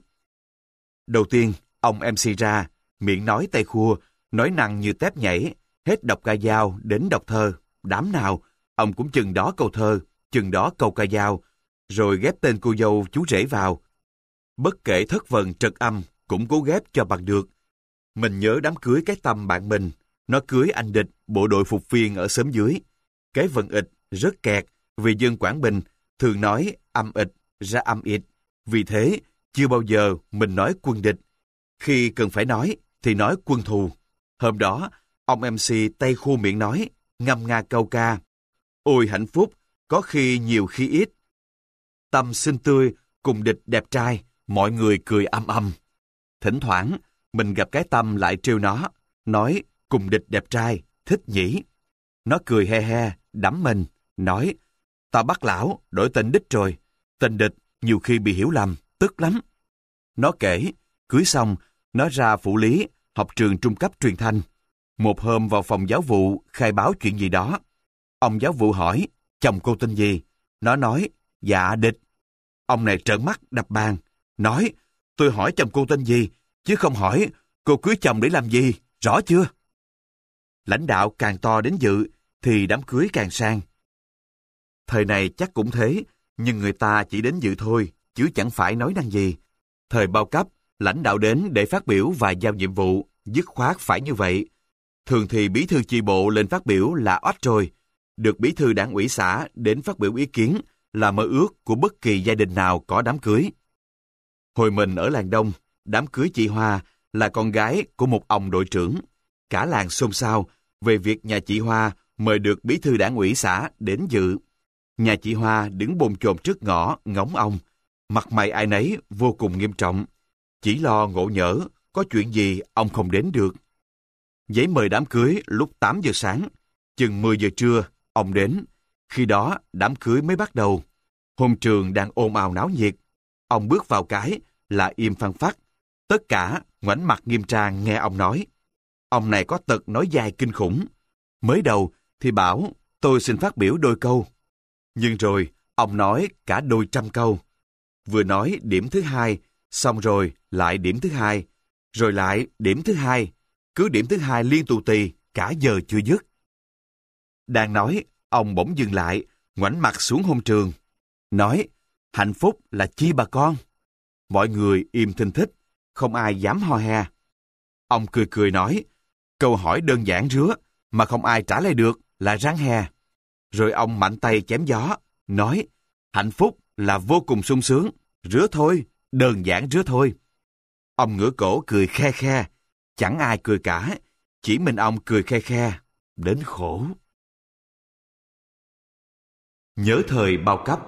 Đầu tiên, ông em xê ra, miệng nói tay khua, nói năng như tép nhảy, hết đọc ca dao đến đọc thơ. Đám nào, ông cũng chừng đó câu thơ, chừng đó câu ca dao, rồi ghép tên cô dâu chú rể vào. Bất kể thất vần trật âm, cũng cố ghép cho bằng được. Mình nhớ đám cưới cái Tâm bạn mình, nó cưới anh Địch, bộ đội phục viên ở xóm dưới. Cái vần ịch rất kẹt, vì dân Quảng Bình thường nói âm ịch ra âm ịch. Vì thế, chưa bao giờ mình nói quân địch. Khi cần phải nói, thì nói quân thù. Hôm đó, ông em xê tay khô miệng nói, ngâm nga câu ca. Ôi hạnh phúc, có khi nhiều khi ít. Tâm xinh tươi, cùng địch đẹp trai, mọi người cười âm âm. Thỉnh thoảng, mình gặp cái Tâm lại trêu nó, nói cùng địch đẹp trai, thích nhỉ. Nó cười he he, đắm mình, nói, tao bắt lão, đổi tên đích rồi. Tên địch nhiều khi bị hiểu lầm, tức lắm. Nó kể, cưới xong, nó ra Phủ Lý, học trường trung cấp truyền thanh. Một hôm vào phòng giáo vụ khai báo chuyện gì đó. Ông giáo vụ hỏi, chồng cô tên gì? Nó nói, dạ Địch. Ông này trợn mắt đập bàn, nói, tôi hỏi chồng cô tên gì, chứ không hỏi cô cưới chồng để làm gì, rõ chưa? Lãnh đạo càng to đến dự, thì đám cưới càng sang. Thời này chắc cũng thế, nhưng người ta chỉ đến dự thôi, chứ chẳng phải nói năng gì. Thời bao cấp, lãnh đạo đến để phát biểu và giao nhiệm vụ, dứt khoát phải như vậy. Thường thì bí thư chi bộ lên phát biểu là oách rồi. Được bí thư đảng ủy xã đến phát biểu ý kiến là mơ ước của bất kỳ gia đình nào có đám cưới. Hồi mình ở làng Đông, đám cưới chị Hoa là con gái của một ông đội trưởng. Cả làng xôn xao về việc nhà chị Hoa mời được bí thư đảng ủy xã đến dự. Nhà chị Hoa đứng bồn chồn trước ngõ ngóng ông, mặt mày ai nấy vô cùng nghiêm trọng. Chỉ lo ngộ nhỡ, có chuyện gì ông không đến được. Giấy mời đám cưới lúc tám giờ sáng, chừng mười giờ trưa, ông đến. Khi đó đám cưới mới bắt đầu. Hôn trường đang ồn ào náo nhiệt. Ông bước vào cái là im phăng phắc. Tất cả ngoảnh mặt nghiêm trang nghe ông nói. Ông này có tật nói dài kinh khủng. Mới đầu thì bảo tôi xin phát biểu đôi câu. Nhưng rồi ông nói cả đôi trăm câu. Vừa nói điểm thứ hai, xong rồi lại điểm thứ hai, rồi lại điểm thứ hai. Cứ điểm thứ hai liên tù tì, cả giờ chưa dứt. Đang nói, ông bỗng dừng lại, ngoảnh mặt xuống hôn trường. Nói, hạnh phúc là chi bà con? Mọi người im thinh thích, không ai dám ho he. Ông cười cười nói, câu hỏi đơn giản rứa, mà không ai trả lời được là ráng he. Rồi ông mạnh tay chém gió, nói, hạnh phúc là vô cùng sung sướng, rứa thôi, đơn giản rứa thôi. Ông ngửa cổ cười khe khe, chẳng ai cười cả, chỉ mình ông cười khe khe, đến khổ. Nhớ thời bao cấp.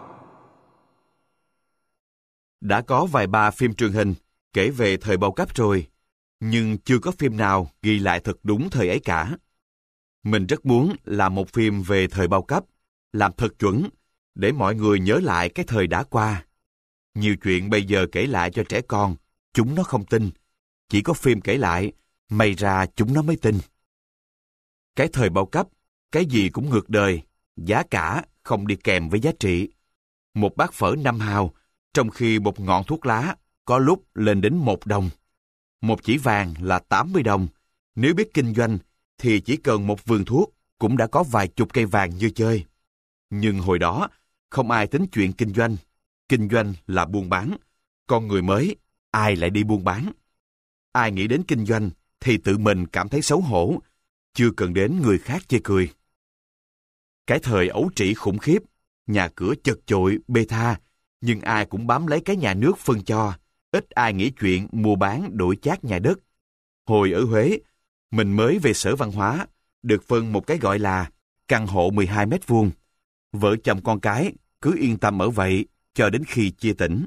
Đã có vài ba phim truyền hình kể về thời bao cấp rồi, nhưng chưa có phim nào ghi lại thật đúng thời ấy cả. Mình rất muốn làm một phim về thời bao cấp, làm thật chuẩn, để mọi người nhớ lại cái thời đã qua. Nhiều chuyện bây giờ kể lại cho trẻ con, chúng nó không tin. Chỉ có phim kể lại, may ra chúng nó mới tin. Cái thời bao cấp, cái gì cũng ngược đời, giá cả không đi kèm với giá trị. Một bát phở năm hào, trong khi một ngọn thuốc lá có lúc lên đến một đồng. Một chỉ vàng là tám mươi đồng. Nếu biết kinh doanh, thì chỉ cần một vườn thuốc cũng đã có vài chục cây vàng như chơi. Nhưng hồi đó, không ai tính chuyện kinh doanh. Kinh doanh là buôn bán. Con người mới, ai lại đi buôn bán? Ai nghĩ đến kinh doanh, thì tự mình cảm thấy xấu hổ, chưa cần đến người khác chê cười. Cái thời ấu trĩ khủng khiếp, nhà cửa chật chội, bê tha, nhưng ai cũng bám lấy cái nhà nước phân cho, ít ai nghĩ chuyện mua bán đổi chác nhà đất. Hồi ở Huế, Mình mới về sở văn hóa, được phân một cái gọi là căn hộ mười hai mét vuông. Vợ chồng con cái cứ yên tâm ở vậy cho đến khi chia tỉnh.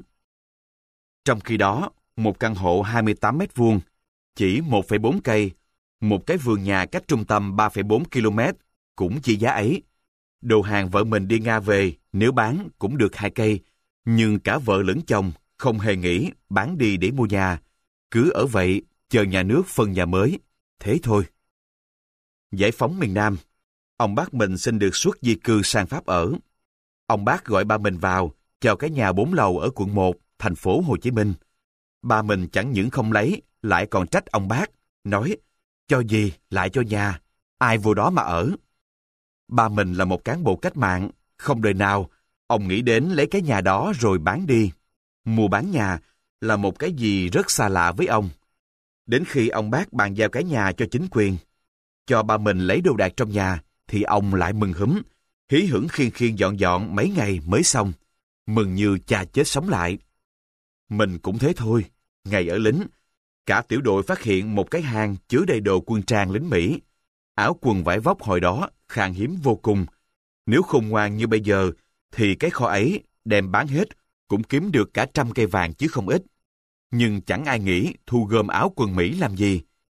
Trong khi đó, một căn hộ hai mươi tám mét vuông, chỉ một phẩy bốn cây, một cái vườn nhà cách trung tâm ba phẩy bốn ki lô mét, cũng chỉ giá ấy. Đồ hàng vợ mình đi Nga về, nếu bán cũng được hai cây, nhưng cả vợ lẫn chồng không hề nghĩ bán đi để mua nhà, cứ ở vậy chờ nhà nước phân nhà mới, thế thôi. Giải phóng miền Nam, ông bác mình xin được xuất di cư sang Pháp ở. Ông bác gọi ba mình vào, cho cái nhà bốn lầu ở quận một, thành phố Hồ Chí Minh. Ba mình chẳng những không lấy, lại còn trách ông bác, nói, cho gì lại cho nhà, ai vô đó mà ở. Ba mình là một cán bộ cách mạng, không đời nào, ông nghĩ đến lấy cái nhà đó rồi bán đi. Mua bán nhà là một cái gì rất xa lạ với ông. Đến khi ông bác bàn giao cái nhà cho chính quyền, cho ba mình lấy đồ đạc trong nhà, thì ông lại mừng húm, hí hửng khiêng khiêng dọn dọn mấy ngày mới xong, mừng như cha chết sống lại. Mình cũng thế thôi, ngày ở lính, cả tiểu đội phát hiện một cái hang chứa đầy đồ quân trang lính Mỹ. Áo quần vải vóc hồi đó khan hiếm vô cùng. Nếu khôn ngoan như bây giờ, thì cái kho ấy đem bán hết cũng kiếm được cả trăm cây vàng chứ không ít. Nhưng chẳng ai nghĩ thu gom áo quần Mỹ làm gì.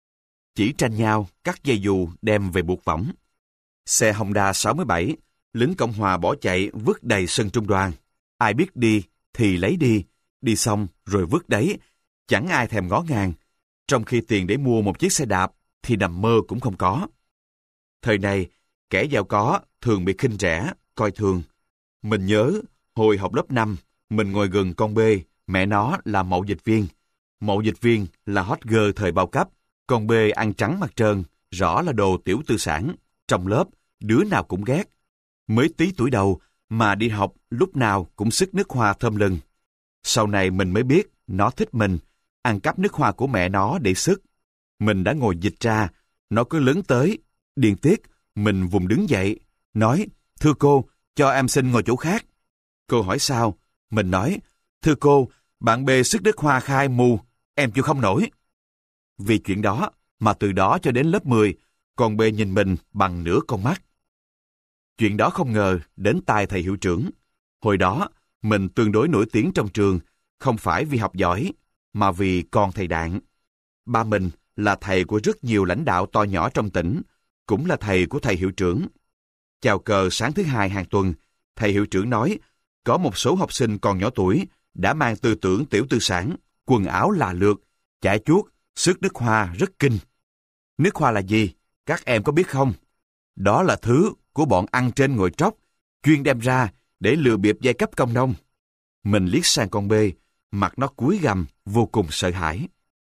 Chỉ tranh nhau cắt dây dù đem về buộc võng. Xe Honda sáu mươi bảy, lính Cộng Hòa bỏ chạy vứt đầy sân trung đoàn. Ai biết đi thì lấy đi, đi xong rồi vứt đấy, chẳng ai thèm ngó ngàng. Trong khi tiền để mua một chiếc xe đạp thì nằm mơ cũng không có. Thời này, kẻ giàu có thường bị khinh rẻ, coi thường. Mình nhớ, hồi học lớp năm, mình ngồi gần con B, mẹ nó là mậu dịch viên. Mậu dịch viên là hot girl thời bao cấp, con B ăn trắng mặt trơn, rõ là đồ tiểu tư sản. Trong lớp, đứa nào cũng ghét. Mới tí tuổi đầu mà đi học lúc nào cũng sức nước hoa thơm lừng. Sau này mình mới biết nó thích mình, ăn cắp nước hoa của mẹ nó để sức. Mình đã ngồi dịch ra, nó cứ lớn tới. Điên tiết, mình vùng đứng dậy, nói, thưa cô, cho em xin ngồi chỗ khác. Cô hỏi sao? Mình nói, thưa cô, bạn B sức nước hoa khai mù, em chịu không nổi. Vì chuyện đó, mà từ đó cho đến lớp mười, con B nhìn mình bằng nửa con mắt. Chuyện đó không ngờ đến tai thầy hiệu trưởng. Hồi đó, mình tương đối nổi tiếng trong trường, không phải vì học giỏi, mà vì con thầy Đạn. Ba mình là thầy của rất nhiều lãnh đạo to nhỏ trong tỉnh, cũng là thầy của thầy hiệu trưởng. Chào cờ sáng thứ hai hàng tuần, thầy hiệu trưởng nói, có một số học sinh còn nhỏ tuổi đã mang tư tưởng tiểu tư sản, quần áo là lượt, chải chuốt, sức nước hoa rất kinh. Nước hoa là gì? Các em có biết không? Đó là thứ của bọn ăn trên ngồi tróc, chuyên đem ra để lừa bịp giai cấp công nông. Mình liếc sang con B, mặt nó cúi gằm, vô cùng sợ hãi.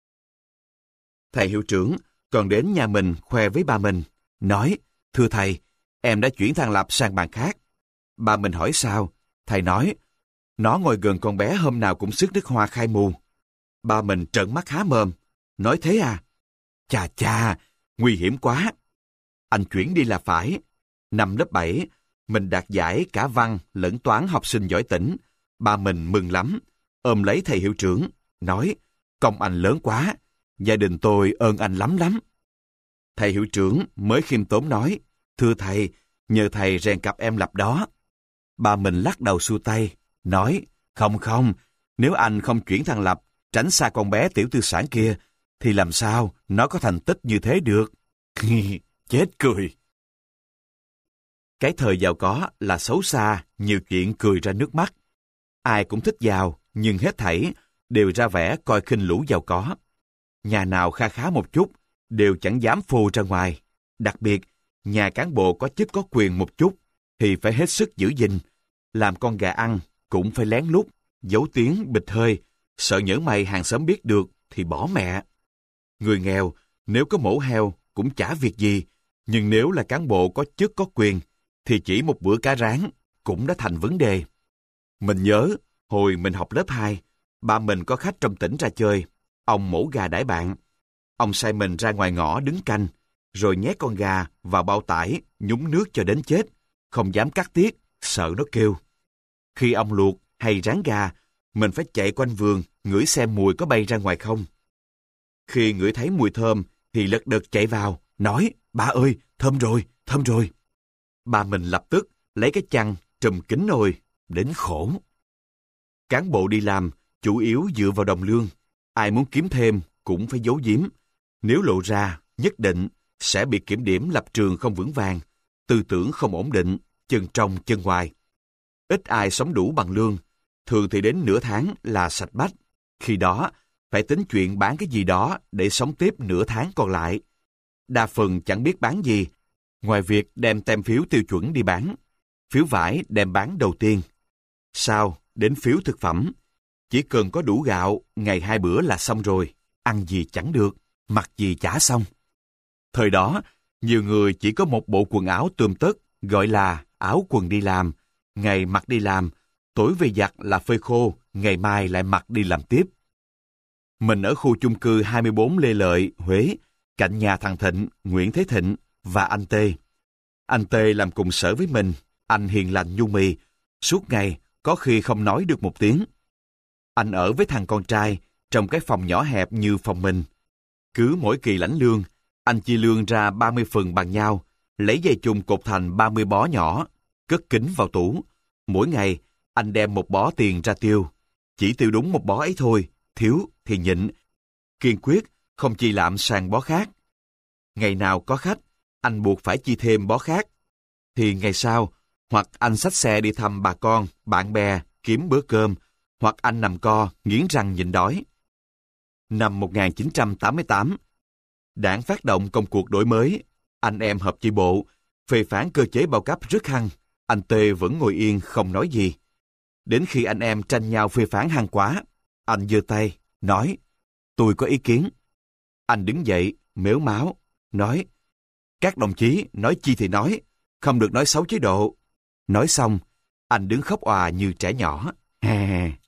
Thầy hiệu trưởng còn đến nhà mình khoe với ba mình, nói, thưa thầy, em đã chuyển thằng Lập sang bàn khác. Ba mình hỏi sao? Thầy nói, nó ngồi gần con bé hôm nào cũng sức nước hoa khai mù. Ba mình trợn mắt há mồm, nói thế à? Chà chà, nguy hiểm quá. Anh chuyển đi là phải. Năm lớp bảy, mình đạt giải cả văn lẫn toán học sinh giỏi tỉnh. Ba mình mừng lắm, ôm lấy thầy hiệu trưởng, nói, công anh lớn quá, gia đình tôi ơn anh lắm lắm. Thầy hiệu trưởng mới khiêm tốn nói, thưa thầy, nhờ thầy rèn cặp em Lập đó. Ba mình lắc đầu xua tay, nói, không không, nếu anh không chuyển thằng Lập, tránh xa con bé tiểu tư sản kia, thì làm sao nó có thành tích như thế được? Chết cười. Cái thời giàu có là xấu xa, nhiều chuyện cười ra nước mắt. Ai cũng thích giàu, nhưng hết thảy đều ra vẻ coi khinh lũ giàu có. Nhà nào kha khá một chút, đều chẳng dám phô ra ngoài. Đặc biệt, nhà cán bộ có chức có quyền một chút, thì phải hết sức giữ gìn. Làm con gà ăn, cũng phải lén lút, giấu tiếng bịt hơi, sợ nhỡ mày hàng xóm biết được, thì bỏ mẹ. Người nghèo, nếu có mổ heo, cũng chả việc gì, nhưng nếu là cán bộ có chức có quyền, thì chỉ một bữa cá rán, cũng đã thành vấn đề. Mình nhớ, hồi mình học lớp hai, ba mình có khách trong tỉnh ra chơi, ông mổ gà đãi bạn. Ông sai mình ra ngoài ngõ đứng canh, rồi nhét con gà vào bao tải, nhúng nước cho đến chết, không dám cắt tiết, sợ nó kêu. Khi ông luộc hay rán gà, mình phải chạy quanh vườn, ngửi xem mùi có bay ra ngoài không. Khi ngửi thấy mùi thơm, thì lật đật chạy vào, nói, ba ơi, thơm rồi, thơm rồi. Ba mình lập tức lấy cái chăn trùm kín nồi, đến khổ. Cán bộ đi làm chủ yếu dựa vào đồng lương, ai muốn kiếm thêm cũng phải giấu giếm. Nếu lộ ra, nhất định sẽ bị kiểm điểm lập trường không vững vàng, tư tưởng không ổn định, chân trong chân ngoài. Ít ai sống đủ bằng lương, thường thì đến nửa tháng là sạch bách. Khi đó, phải tính chuyện bán cái gì đó để sống tiếp nửa tháng còn lại. Đa phần chẳng biết bán gì, ngoài việc đem tem phiếu tiêu chuẩn đi bán. Phiếu vải đem bán đầu tiên. Sau, đến phiếu thực phẩm. Chỉ cần có đủ gạo, ngày hai bữa là xong rồi. Ăn gì chẳng được, mặc gì chả xong. Thời đó, nhiều người chỉ có một bộ quần áo tươm tất, gọi là áo quần đi làm. Ngày mặc đi làm, tối về giặt là phơi khô, ngày mai lại mặc đi làm tiếp. Mình ở khu chung cư hai mươi bốn Lê Lợi, Huế, cạnh nhà thằng Thịnh, Nguyễn Thế Thịnh và anh Tê. Anh Tê làm cùng sở với mình, anh hiền lành nhu mì, suốt ngày có khi không nói được một tiếng. Anh ở với thằng con trai trong cái phòng nhỏ hẹp như phòng mình. Cứ mỗi kỳ lãnh lương, anh chia lương ra ba mươi phần bằng nhau, lấy dây chun cột thành ba mươi bó nhỏ, cất kín vào tủ. Mỗi ngày, anh đem một bó tiền ra tiêu. Chỉ tiêu đúng một bó ấy thôi, thiếu thì nhịn. Kiên quyết không chi lạm sang bó khác. Ngày nào có khách, anh buộc phải chi thêm bó khác. Thì ngày sau, hoặc anh xách xe đi thăm bà con, bạn bè, kiếm bữa cơm, hoặc anh nằm co, nghiến răng nhịn đói. Năm một nghìn chín trăm tám mươi tám, Đảng phát động công cuộc đổi mới. Anh em họp chi bộ, phê phán cơ chế bao cấp rất hăng. Anh Tê vẫn ngồi yên không nói gì. Đến khi anh em tranh nhau phê phán hăng quá, anh giơ tay, nói, tôi có ý kiến. Anh đứng dậy, mếu máo, nói, các đồng chí nói chi thì nói, không được nói xấu chế độ. Nói xong, anh đứng khóc òa như trẻ nhỏ. Hè hè.